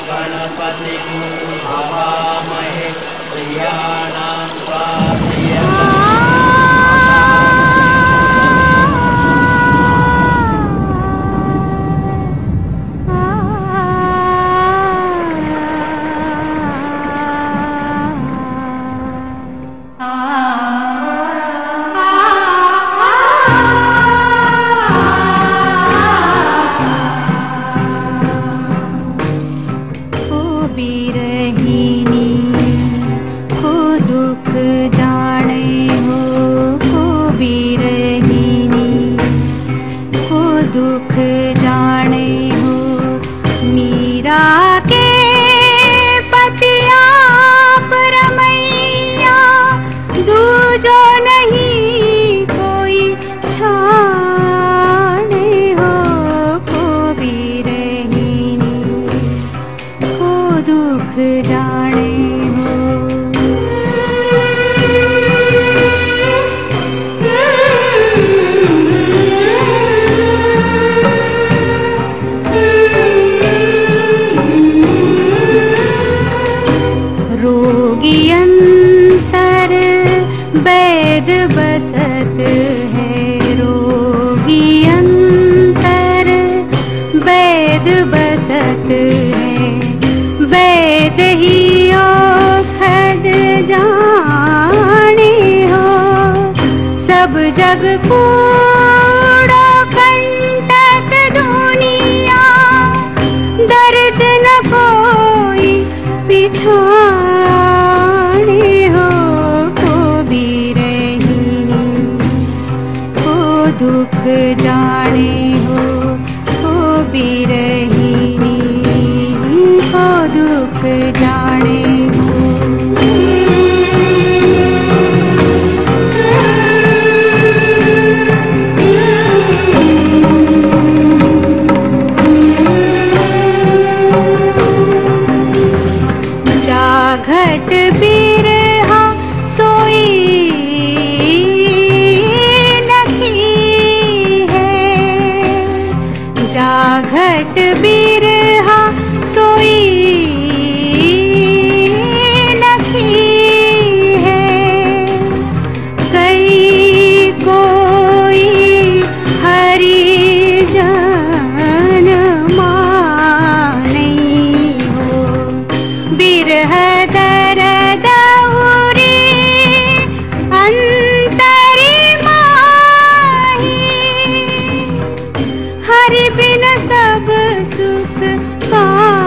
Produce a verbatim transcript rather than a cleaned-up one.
गणपतिं हवामहे प्रियाणां स्वाध्याय। दुख जाने हो मीरा के पति आप रमैया, दूजो नहीं कोई छाने हो। को बिरहिनी को दुख जाने हो। रोगी अंतर वैद बसत है, रोगी अंतर वैद बसत है। वैद ही औषध जाने हो, सब जग कूड़ो कंटक दुनिया, दर्द न कोई पिछाने हो। को बिरहिनी को दुख जाने हो, को बिरहिनी को दुख जाने हो। घट बिरहा सोई लखी है, जाघट बिरहा सोई लखी है। कई कोई हरि जन माने हो, बिरह दर्द उरे अंतरी माही, हरि बिन सब सुख पा